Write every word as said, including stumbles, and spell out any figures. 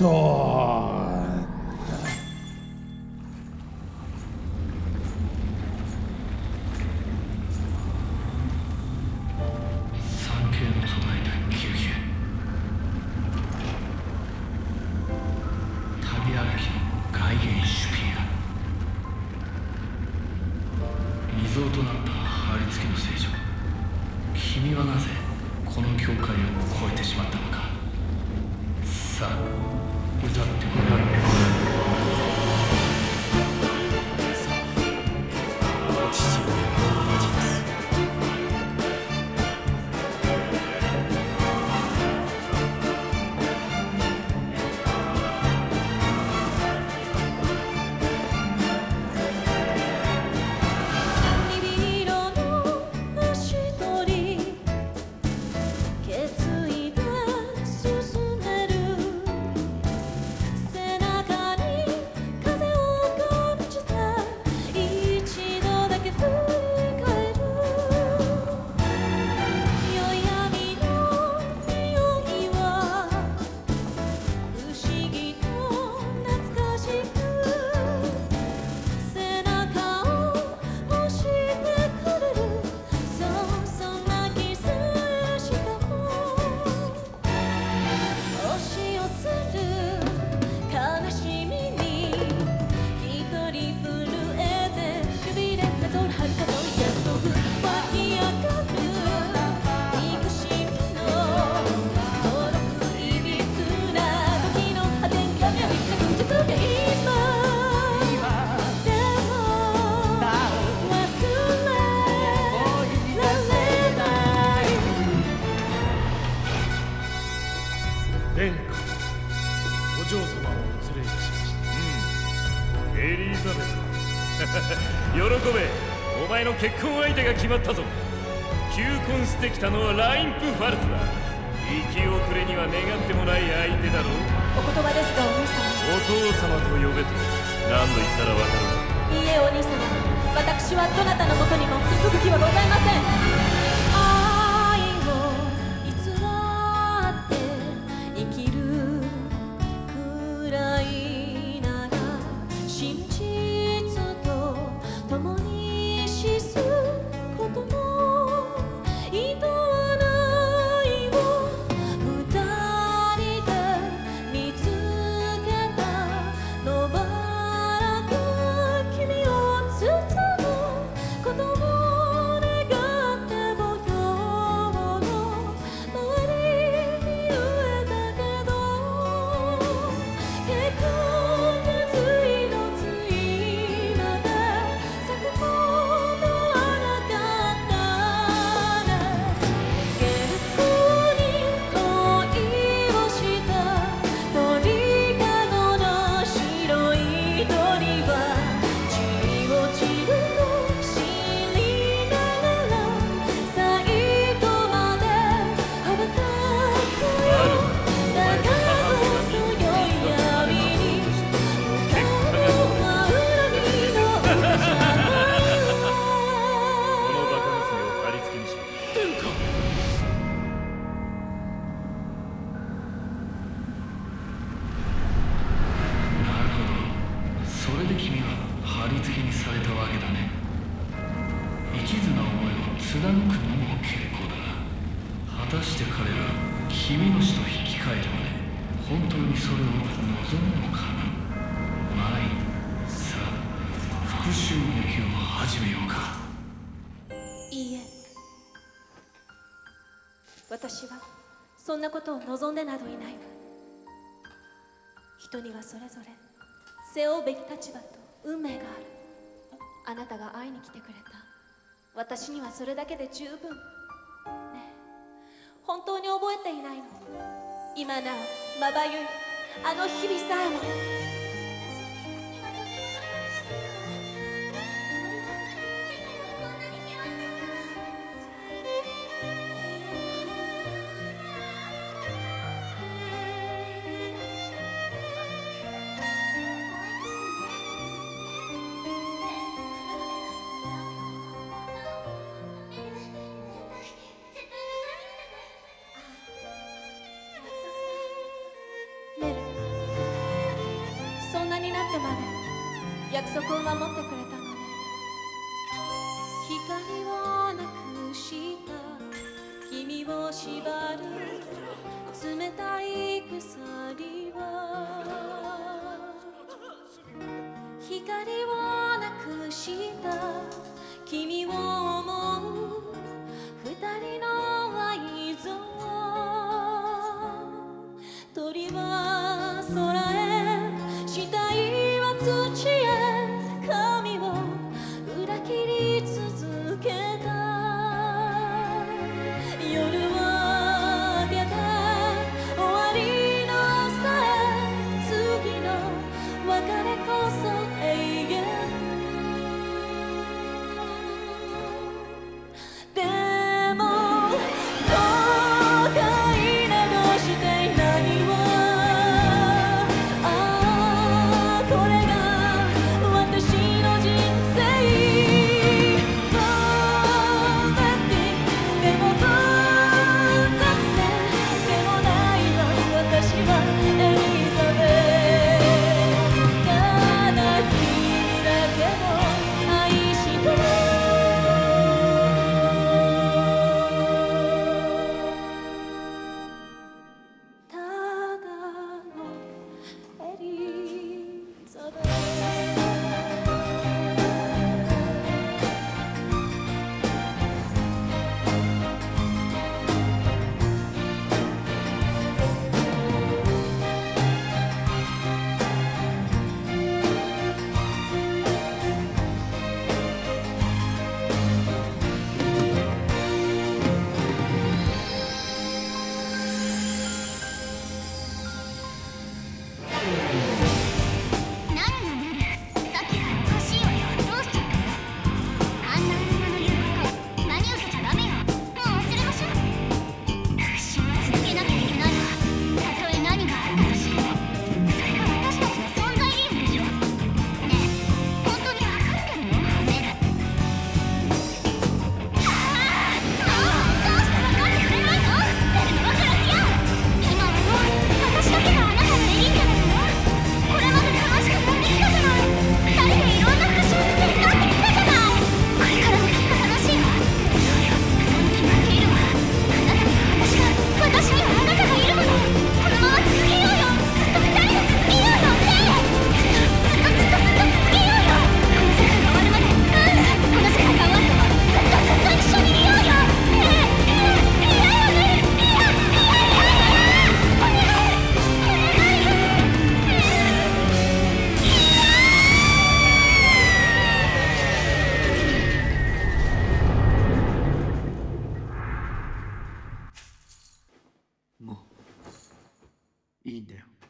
そう偽造となった貼り付けの聖女、君はなぜこの教会を越えてしまったのか。さあ歌ってごらん。 お父上は無事です。 殿下、お嬢様をお連れいたしました。うん、エリザベス喜べ、お前の結婚相手が決まったぞ。求婚してきたのはラインプ・ファルツだ。生き遅れには願ってもない相手だろう。 お言葉ですが、お兄様。 お父様と呼べと何度言ったらわかる。 いいえ、お兄様、私はどなたのもとにも手続きはございません。 それで君は貼り付けにされたわけだね。一途な思いを貫くのも結構だが、果たして彼ら君の死と引き換えてまで本当にそれを望むのかな。まあいい、さあ復讐劇を始めようか。 いいえ、私はそんなことを望んでなどいないわ。人にはそれぞれ背負うべき立場と運命がある。あなたが会いに来てくれた。私にはそれだけで十分。ねえ、本当に覚えていないの？今なおまばゆいあの日々さえも。メル、 てまで約束を守ってくれたのね。光をなくした君を縛る冷たい鎖は、光をなくした君を思う二人の愛憎、鳥は空へ死体は土へ髪を裏切り続けた。夜は明けて終わりの朝へ、次の別れこそ永遠。でも後悔などしていないわ。ああこれが私の人生。でも残念でもないわ、私はエリザベート。ただ君だけを愛してる。ただのエリザベート。 何がルル、さっきからおかしいわよ。どうしちゃったの？あんな女の言うこと真に受けちゃダメよ。もう忘れましょう。復讐は続けなきゃいけないわ。たとえ何があったとしても、それが私たちの存在理由でしょ。ねえ、本当に分かってるの？メル。ああ、もうどうして分かってくれないの？メルのワクラキア。今はもう私だけがあなたのエリーザなのよ。これまで楽しくやってきたじゃない。二人でいろんな復讐を手伝ってきたじゃない。これからもきっと楽しいわ。そうよ、そうに決まっているわ。あなたには私が、私にはあなたがいるもの。このまま続けようよ。ずっと二人で続けようよ。ねえ、ずっとずっとずっとずっと続けようよ。この世界が終わるまで。うん、この世界が終わってもずっとずっと一緒にいようよ。ねえ、いやいやよね。いやいやいやいや、お願いお願いよ。 もういいんだよ。